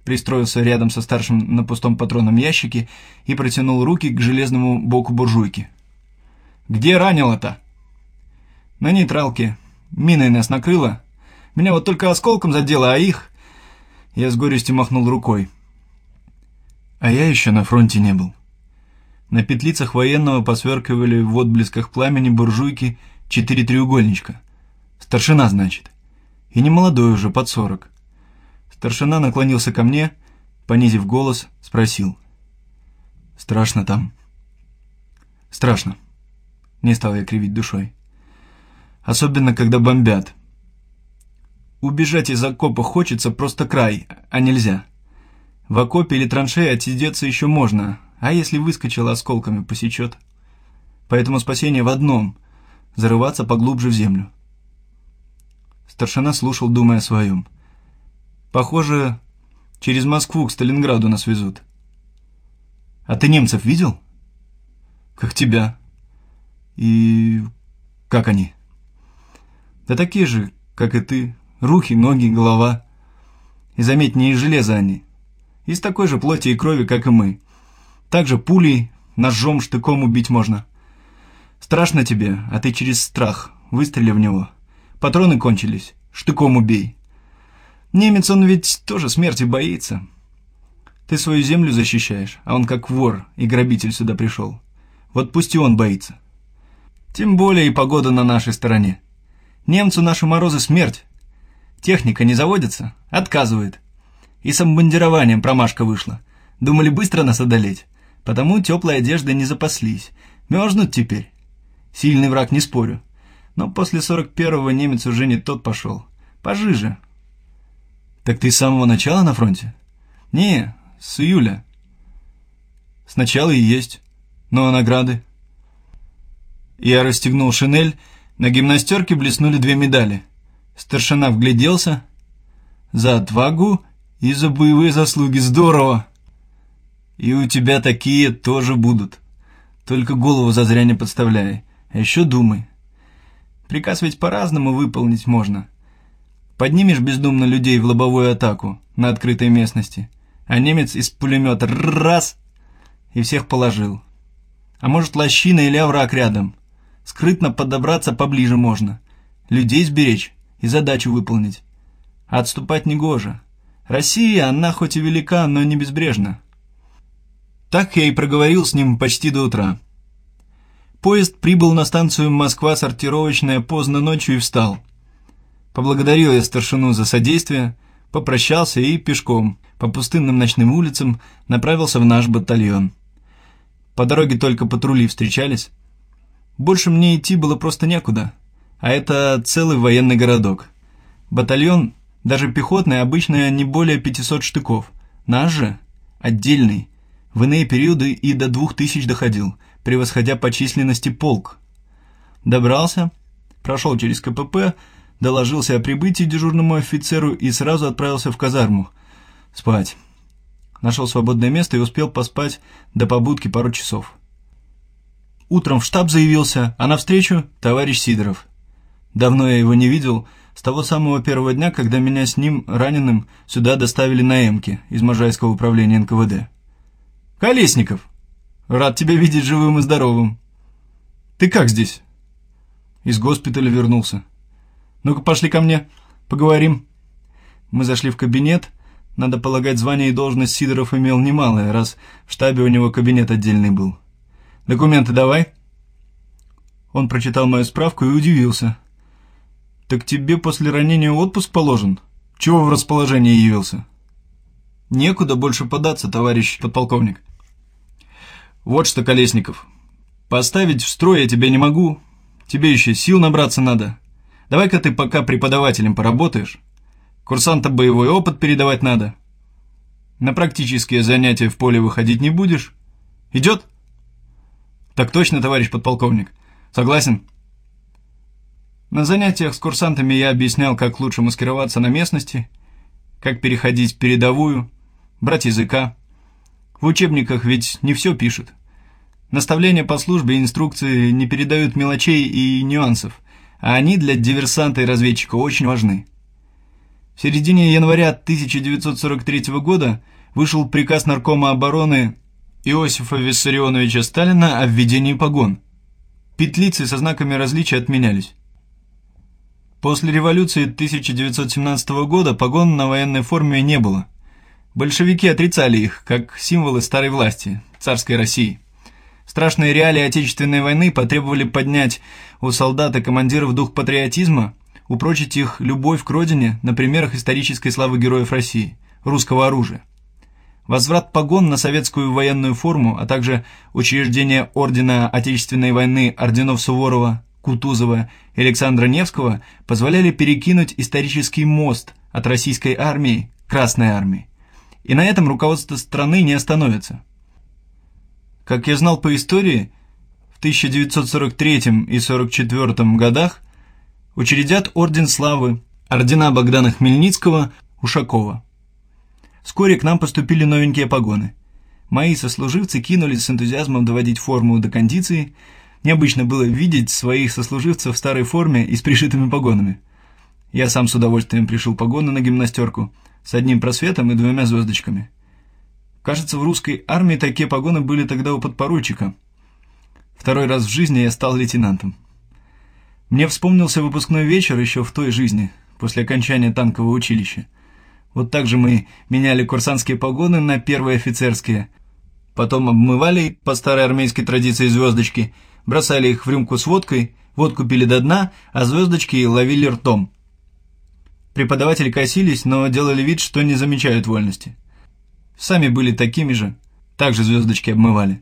пристроился рядом со старшим на пустом патронном ящике и протянул руки к железному боку буржуйки. «Где ранило-то?» «На нейтралке. Миной нас накрыло. Меня вот только осколком задело, а их...» Я с горестью махнул рукой. А я еще на фронте не был. На петлицах военного посверкивали в отблесках пламени буржуйки 4 треугольничка. Старшина, значит. И не молодой уже, под 40. Старшина наклонился ко мне, понизив голос, спросил. «Страшно там?» «Страшно». Не стал я кривить душой. «Особенно, когда бомбят. Убежать из окопа хочется просто край, а нельзя. В окопе или траншее отсидеться еще можно, а если выскочил, осколками посечет. Поэтому спасение в одном — зарываться поглубже в землю». Старшина слушал, думая о своем. «Похоже, через Москву к Сталинграду нас везут». «А ты немцев видел?» «Как тебя». «И как они?» «Да такие же, как и ты. Руки, ноги, голова. И заметь, не из железа они. Из такой же плоти и крови, как и мы. Также пулей, ножом, штыком убить можно. Страшно тебе, а ты через страх. Выстрели в него. Патроны кончились. Штыком убей. Немец, он ведь тоже смерти боится. Ты свою землю защищаешь, а он как вор и грабитель сюда пришел. Вот пусть и он боится. Тем более и погода на нашей стороне. Немцу наши морозы смерть. Техника не заводится, отказывает. И с обмундированием промашка вышла. Думали быстро нас одолеть. Потому теплой одежды не запаслись. Мерзнут теперь. Сильный враг, не спорю. Но после 41-го немец уже не тот пошел. Пожиже. Так ты с самого начала на фронте? Не, с июля. Сначала и есть. Но награды? Я расстегнул шинель. На гимнастерке блеснули 2 медали. Старшина вгляделся. За отвагу и за боевые заслуги. Здорово! И у тебя такие тоже будут. Только голову зазря не подставляй. А еще думай. Приказ ведь по-разному выполнить можно. Поднимешь бездумно людей в лобовую атаку на открытой местности, а немец из пулемета раз и всех положил. А может, лощина или овраг рядом. Скрытно подобраться поближе можно. Людей сберечь и задачу выполнить. А отступать негоже. Россия, она хоть и велика, но не безбрежна. Так я и проговорил с ним почти до утра. Поезд прибыл на станцию Москва-Сортировочная поздно ночью и встал. Поблагодарил я старшину за содействие, попрощался и пешком по пустынным ночным улицам направился в наш батальон. По дороге только патрули встречались. Больше мне идти было просто некуда, а это целый военный городок. Батальон, даже пехотный, обычно не более 500 штыков. Наш же отдельный, в иные периоды и до 2000 доходил, превосходя по численности полк. Добрался, прошел через КПП, доложился о прибытии дежурному офицеру и сразу отправился в казарму. Спать. Нашел свободное место и успел поспать до побудки пару часов. Утром в штаб заявился, а навстречу товарищ Сидоров. Давно я его не видел, с того самого первого дня, когда меня с ним, раненым, сюда доставили на Эмке из Можайского управления НКВД. «Колесников! Рад тебя видеть живым и здоровым. Ты как здесь?» «Из госпиталя вернулся». «Ну-ка, пошли ко мне, поговорим». Мы зашли в кабинет. Надо полагать, звание и должность Сидоров имел немалое, раз в штабе у него кабинет отдельный был. «Документы давай». Он прочитал мою справку и удивился. «Так тебе после ранения отпуск положен? Чего в расположении явился?» «Некуда больше податься, товарищ подполковник». «Вот что, Колесников, поставить в строй я тебя не могу. Тебе еще сил набраться надо. Давай-ка ты пока преподавателем поработаешь. Курсантам боевой опыт передавать надо. На практические занятия в поле выходить не будешь. Идет?» «Так точно, товарищ подполковник. Согласен?» На занятиях с курсантами я объяснял, как лучше маскироваться на местности, как переходить передовую, брать языка. В учебниках ведь не все пишут. Наставления по службе и инструкции не передают мелочей и нюансов, а они для диверсанта и разведчика очень важны. В середине января 1943 года вышел приказ Наркома обороны Иосифа Виссарионовича Сталина о введении погон. Петлицы со знаками различия отменялись. После революции 1917 года погон на военной форме не было. Большевики отрицали их, как символы старой власти, царской России. Страшные реалии Отечественной войны потребовали поднять у солдат и командиров дух патриотизма, упрочить их любовь к родине на примерах исторической славы героев России, русского оружия. Возврат погон на советскую военную форму, а также учреждение Ордена Отечественной войны орденов Суворова, Кутузова и Александра Невского позволяли перекинуть исторический мост от российской армии к Красной армии. И на этом руководство страны не остановится. Как я знал по истории, в 1943 и 1944 годах учредят Орден Славы, ордена Богдана Хмельницкого, Ушакова. Вскоре к нам поступили новенькие погоны. Мои сослуживцы кинулись с энтузиазмом доводить форму до кондиции. Необычно было видеть своих сослуживцев в старой форме и с пришитыми погонами. Я сам с удовольствием пришил погоны на гимнастерку с одним просветом и 2 звездочками. Кажется, в русской армии такие погоны были тогда у подпоручика. Второй раз в жизни я стал лейтенантом. Мне вспомнился выпускной вечер еще в той жизни, после окончания танкового училища. Вот так же мы меняли курсантские погоны на первые офицерские, потом обмывали по старой армейской традиции звездочки, бросали их в рюмку с водкой, водку пили до дна, а звездочки ловили ртом. Преподаватели косились, но делали вид, что не замечают вольности. Сами были такими же, также звездочки обмывали.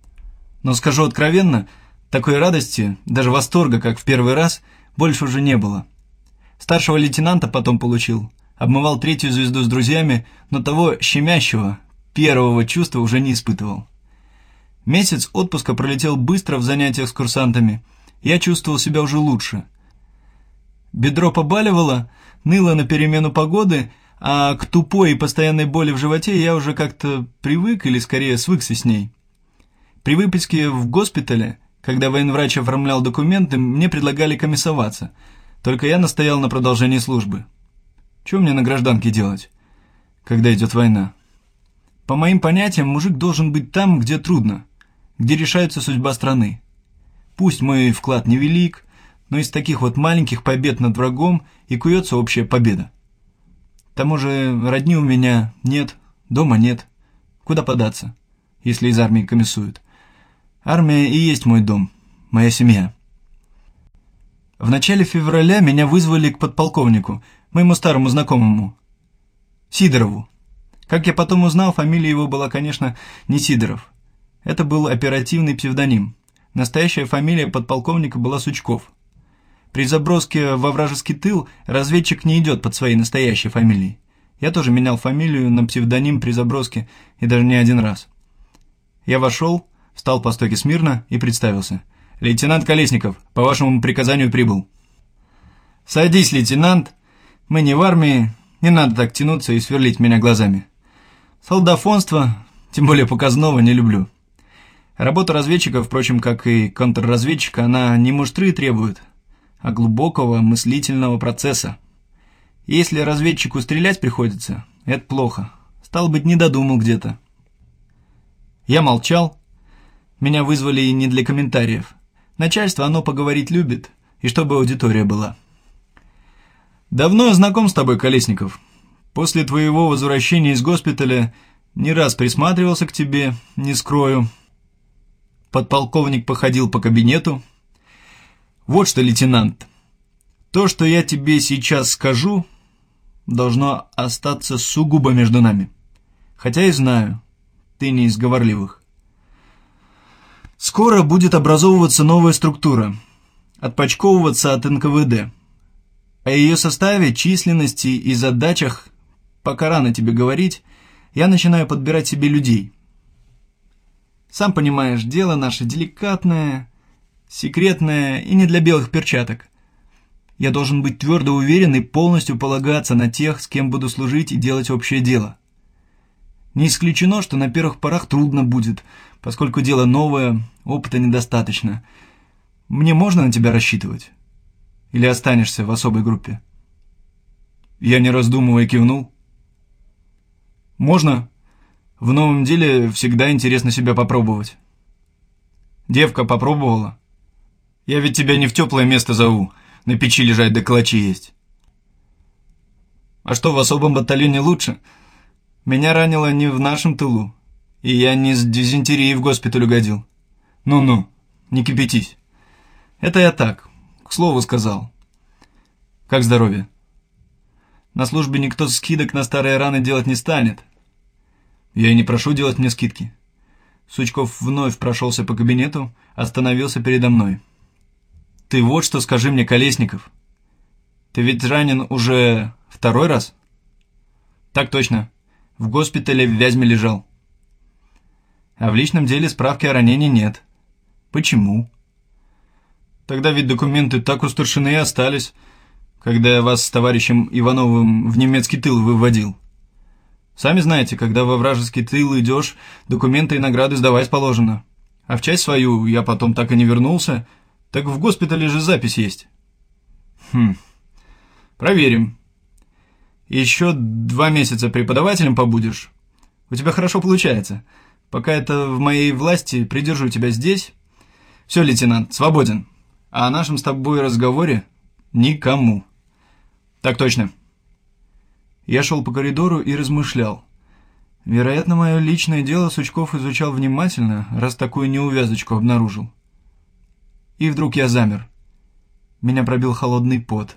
Но скажу откровенно, такой радости, даже восторга, как в первый раз, больше уже не было. Старшего лейтенанта потом получил. Обмывал 3-ю звезду с друзьями, но того щемящего, первого чувства уже не испытывал. Месяц отпуска пролетел быстро в занятиях с курсантами. Я чувствовал себя уже лучше. Бедро побаливало, ныло на перемену погоды, а к тупой и постоянной боли в животе я уже как-то привык или скорее свыкся с ней. При выписке в госпитале, когда военврач оформлял документы, мне предлагали комиссоваться, только я настоял на продолжении службы. Чего мне на гражданке делать, когда идет война? По моим понятиям, мужик должен быть там, где трудно, где решается судьба страны. Пусть мой вклад невелик, но из таких вот маленьких побед над врагом и куется общая победа. К тому же родни у меня нет, дома нет. Куда податься, если из армии комиссуют? Армия и есть мой дом, моя семья. В начале февраля меня вызвали к подполковнику, моему старому знакомому, Сидорову. Как я потом узнал, фамилия его была, конечно, не Сидоров. Это был оперативный псевдоним. Настоящая фамилия подполковника была Сучков. При заброске во вражеский тыл разведчик не идет под своей настоящей фамилией. Я тоже менял фамилию на псевдоним при заброске, и даже не один раз. Я вошел, встал по стойке смирно и представился. «Лейтенант Колесников, по вашему приказанию прибыл». «Садись, лейтенант. Мы не в армии, не надо так тянуться и сверлить меня глазами. Солдафонство, тем более показного, не люблю. Работа разведчика, впрочем, как и контрразведчика, она не муштры требует, а глубокого мыслительного процесса. Если разведчику стрелять приходится, это плохо. Стало быть, не додумал где-то». Я молчал. Меня вызвали не для комментариев. Начальство, оно поговорить любит, и чтобы аудитория была. «Давно я знаком с тобой, Колесников. После твоего возвращения из госпиталя не раз присматривался к тебе, не скрою». Подполковник походил по кабинету. «Вот что, лейтенант, то, что я тебе сейчас скажу, должно остаться сугубо между нами. Хотя и знаю, ты не из говорливых. Скоро будет образовываться новая структура, отпочковываться от НКВД. О ее составе, численности и задачах пока рано тебе говорить, я начинаю подбирать себе людей. Сам понимаешь, дело наше деликатное, секретное и не для белых перчаток. Я должен быть твердо уверен и полностью полагаться на тех, с кем буду служить и делать общее дело. Не исключено, что на первых порах трудно будет, поскольку дело новое, опыта недостаточно. Мне можно на тебя рассчитывать? Или останешься в особой группе?» Я, не раздумывая, кивнул. «Можно? В новом деле всегда интересно себя попробовать». «Девка попробовала? Я ведь тебя не в теплое место зову, на печи лежать да калачи есть». «А что, в особом батальоне лучше? Меня ранило не в нашем тылу, и я не с дизентерией в госпиталь угодил. Ну-ну, не кипятись. Это я так, к слову сказал. Как здоровье? На службе никто скидок на старые раны делать не станет. Я и не прошу делать мне скидки». Сучков вновь прошелся по кабинету, остановился передо мной. «Ты вот что скажи мне, Колесников. Ты ведь ранен уже второй раз?» «Так точно. В госпитале в Вязьме лежал». «А в личном деле справки о ранении нет. Почему?» «Тогда ведь документы так у старшины и остались, когда я вас с товарищем Ивановым в немецкий тыл выводил. Сами знаете, когда во вражеский тыл идешь, документы и награды сдавать положено. А в часть свою я потом так и не вернулся, так в госпитале же запись есть». Проверим. Еще 2 месяца преподавателем побудешь. У тебя хорошо получается. Пока это в моей власти, придержу тебя здесь. Все, лейтенант, свободен. А о нашем с тобой разговоре никому». «Так точно». Я шел по коридору и размышлял. Вероятно, мое личное дело Сучков изучал внимательно, раз такую неувязочку обнаружил. И вдруг я замер. Меня пробил холодный пот.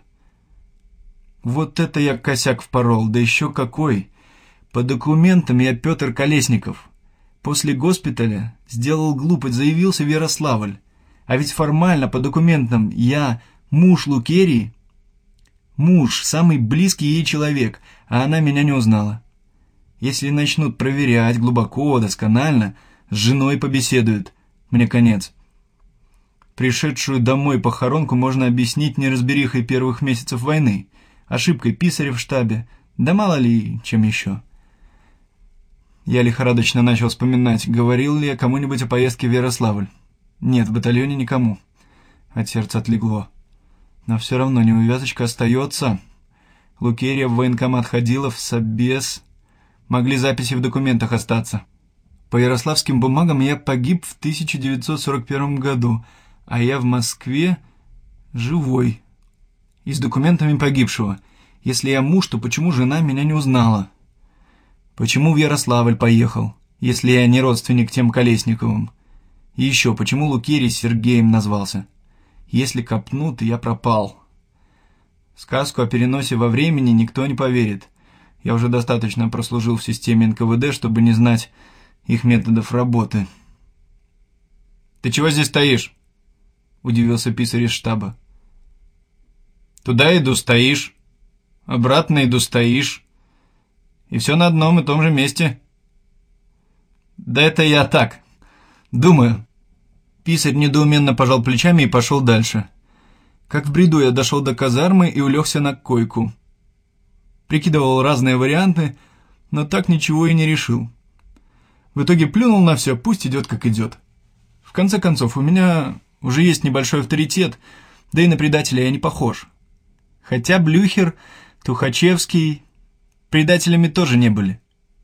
Вот это я косяк впорол, да еще какой! По документам я Петр Колесников. После госпиталя сделал глупость, заявился в Ярославль. А ведь формально по документам я муж Лукерии. Муж, самый близкий ей человек, а она меня не узнала. Если начнут проверять глубоко, досконально, с женой побеседуют, мне конец. Пришедшую домой похоронку можно объяснить неразберихой первых месяцев войны, ошибкой писаря в штабе, да мало ли чем еще. Я лихорадочно начал вспоминать, говорил ли я кому-нибудь о поездке в Ярославль. Нет, в батальоне никому. От сердца отлегло. Но все равно неувязочка остается. Лукерия в военкомат ходила, в собес. Могли записи в документах остаться. По ярославским бумагам я погиб в 1941 году, а я в Москве живой. И с документами погибшего. Если я муж, то почему жена меня не узнала? Почему в Ярославль поехал, если я не родственник тем Колесниковым? И еще, почему Лукерий Сергеем назвался? Если копнут, я пропал. Сказку о переносе во времени никто не поверит. Я уже достаточно прослужил в системе НКВД, чтобы не знать их методов работы. «Ты чего здесь стоишь?» — удивился писарь из штаба. «Туда иду, стоишь. Обратно иду, стоишь. И все на одном и том же месте». «Да это я так. Думаю». Писарь недоуменно пожал плечами и пошел дальше. Как в бреду я дошел до казармы и улегся на койку. Прикидывал разные варианты, но так ничего и не решил. В итоге плюнул на все, пусть идет как идет. В конце концов, у меня уже есть небольшой авторитет, да и на предателя я не похож. Хотя Блюхер, Тухачевский предателями тоже не были.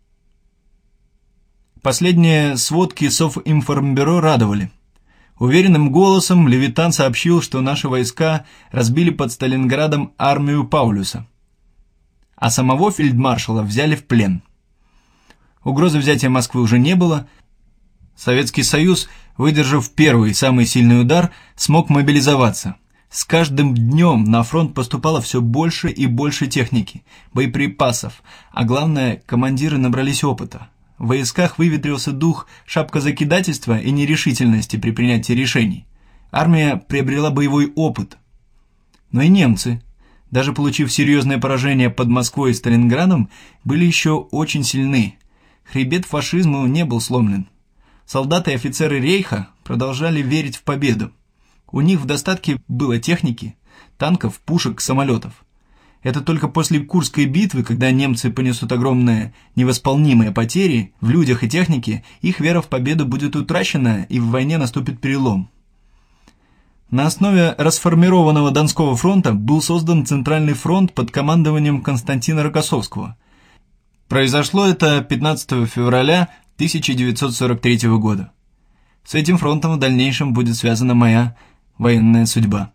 Последние сводки Совинформбюро радовали. Уверенным голосом Левитан сообщил, что наши войска разбили под Сталинградом армию Паулюса, а самого фельдмаршала взяли в плен. Угрозы взятия Москвы уже не было. Советский Союз, выдержав первый, самый сильный удар, смог мобилизоваться. С каждым днем на фронт поступало все больше и больше техники, боеприпасов, а главное, командиры набрались опыта. В войсках выветрился дух шапкозакидательства и нерешительности при принятии решений. Армия приобрела боевой опыт. Но и немцы, даже получив серьезное поражение под Москвой и Сталинградом, были еще очень сильны. Хребет фашизму не был сломлен. Солдаты и офицеры Рейха продолжали верить в победу. У них в достатке было техники, танков, пушек, самолетов. Это только после Курской битвы, когда немцы понесут огромные невосполнимые потери в людях и технике, их вера в победу будет утрачена и в войне наступит перелом. На основе расформированного Донского фронта был создан Центральный фронт под командованием Константина Рокоссовского. Произошло это 15 февраля 1943 года. С этим фронтом в дальнейшем будет связана моя военная судьба.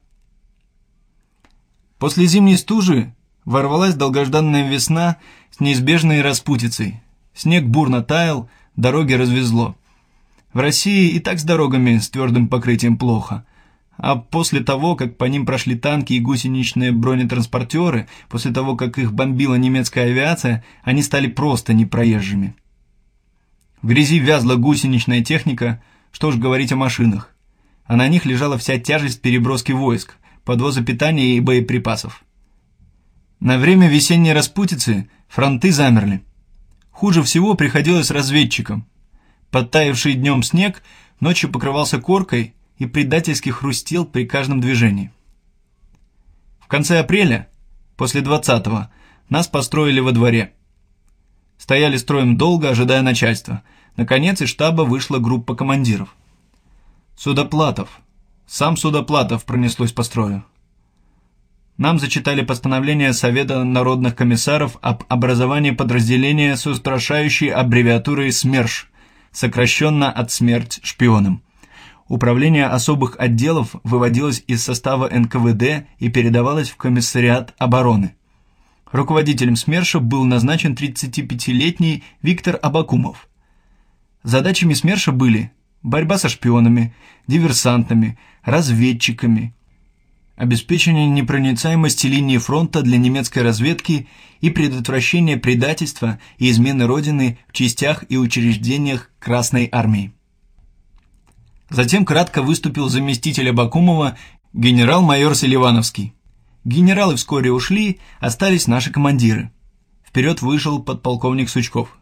После зимней стужи ворвалась долгожданная весна с неизбежной распутицей. Снег бурно таял, дороги развезло. В России и так с дорогами с твердым покрытием плохо. А после того, как по ним прошли танки и гусеничные бронетранспортеры, после того, как их бомбила немецкая авиация, они стали просто непроезжими. В грязи вязла гусеничная техника, что уж говорить о машинах. А на них лежала вся тяжесть переброски войск, подвоза питания и боеприпасов. На время весенней распутицы фронты замерли. Хуже всего приходилось разведчикам. Подтаявший днем снег ночью покрывался коркой и предательски хрустел при каждом движении. В конце апреля, после 20-го, нас построили во дворе. Стояли строем долго, ожидая начальства. Наконец из штаба вышла группа командиров. Судоплатов. Сам Судоплатов пронеслось по строю. Нам зачитали постановление Совета народных комиссаров об образовании подразделения с устрашающей аббревиатурой СМЕРШ, сокращенно от «Смерть шпионам». Управление особых отделов выводилось из состава НКВД и передавалось в Комиссариат обороны. Руководителем СМЕРШа был назначен 35-летний Виктор Абакумов. Задачами СМЕРШа были борьба со шпионами, диверсантами, разведчиками, обеспечение непроницаемости линии фронта для немецкой разведки и предотвращение предательства и измены Родины в частях и учреждениях Красной Армии. Затем кратко выступил заместитель Абакумова генерал-майор Селивановский. Генералы вскоре ушли, остались наши командиры. Вперед вышел подполковник Сучков.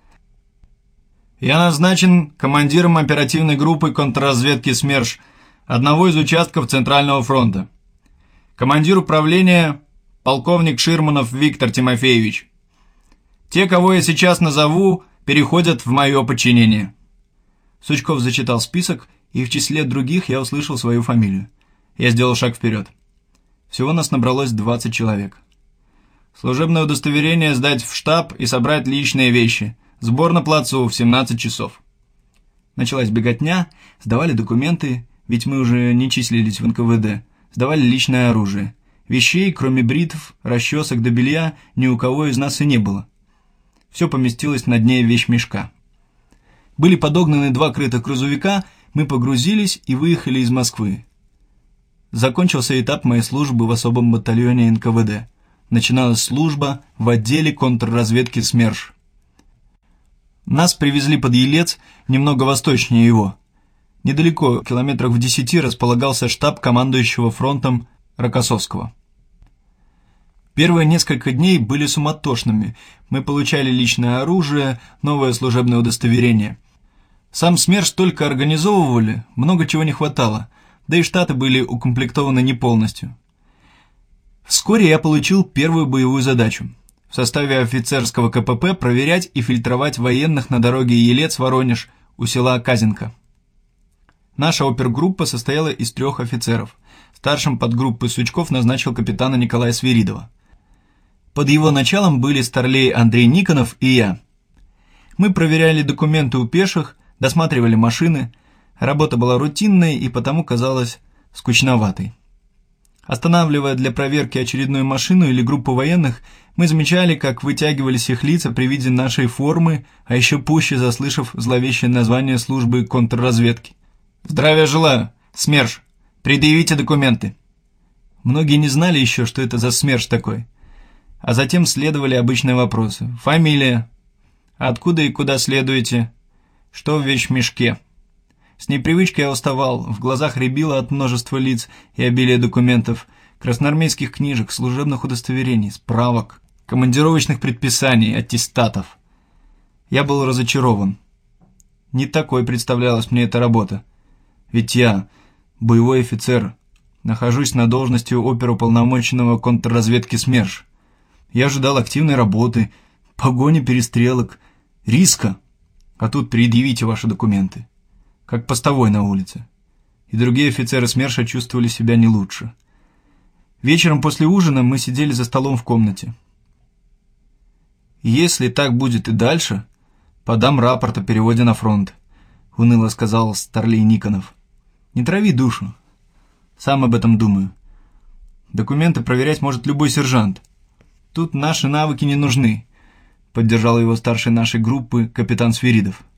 «Я назначен командиром оперативной группы контрразведки СМЕРШ, одного из участков Центрального фронта. Командир управления полковник Ширманов Виктор Тимофеевич. Те, кого я сейчас назову, переходят в мое подчинение». Сучков зачитал список, и в числе других я услышал свою фамилию. Я сделал шаг вперед. Всего нас набралось 20 человек. Служебное удостоверение сдать в штаб и собрать личные вещи. Сбор на плацу в 17 часов. Началась беготня, сдавали документы, ведь мы уже не числились в НКВД, сдавали личное оружие. Вещей, кроме бритв, расчесок до белья, ни у кого из нас и не было. Все поместилось на дне вещмешка. Были подогнаны 2 крытых грузовика, мы погрузились и выехали из Москвы. Закончился этап моей службы в особом батальоне НКВД. Начиналась служба в отделе контрразведки СМЕРШ. Нас привезли под Елец, немного восточнее его. Недалеко, километрах в 10, располагался штаб командующего фронтом Рокоссовского. Первые несколько дней были суматошными. Мы получали личное оружие, новое служебное удостоверение. Сам СМЕРШ только организовывали, много чего не хватало, да и штаты были укомплектованы не полностью. Вскоре я получил первую боевую задачу. В составе офицерского КПП проверять и фильтровать военных на дороге Елец-Воронеж у села Казинка. Наша опергруппа состояла из 3 офицеров. Старшим подгруппы Сучков назначил капитана Николая Свиридова. Под его началом были старлей Андрей Никонов и я. Мы проверяли документы у пеших, досматривали машины. Работа была рутинной и потому казалась скучноватой. Останавливая для проверки очередную машину или группу военных, мы замечали, как вытягивались их лица при виде нашей формы, а еще пуще заслышав зловещее название службы контрразведки. «Здравия желаю! СМЕРШ! Предъявите документы!» Многие не знали еще, что это за СМЕРШ такой. А затем следовали обычные вопросы. Фамилия? Откуда и куда следуете? Что в вещмешке? С непривычки я уставал, в глазах рябило от множества лиц и обилия документов, красноармейских книжек, служебных удостоверений, справок, командировочных предписаний, аттестатов. Я был разочарован. Не такой представлялась мне эта работа. Ведь я, боевой офицер, нахожусь на должности оперуполномоченного контрразведки СМЕРШ. Я ожидал активной работы, погони, перестрелок, риска. А тут предъявите ваши документы. Как постовой на улице. и другие офицеры СМЕРШа чувствовали себя не лучше. Вечером после ужина мы сидели за столом в комнате. «Если так будет и дальше, подам рапорт о переводе на фронт», — уныло сказал Старлей Никонов. «Не трави душу. Сам об этом думаю. Документы проверять может любой сержант. Тут наши навыки не нужны», — поддержал его старший нашей группы капитан Свиридов.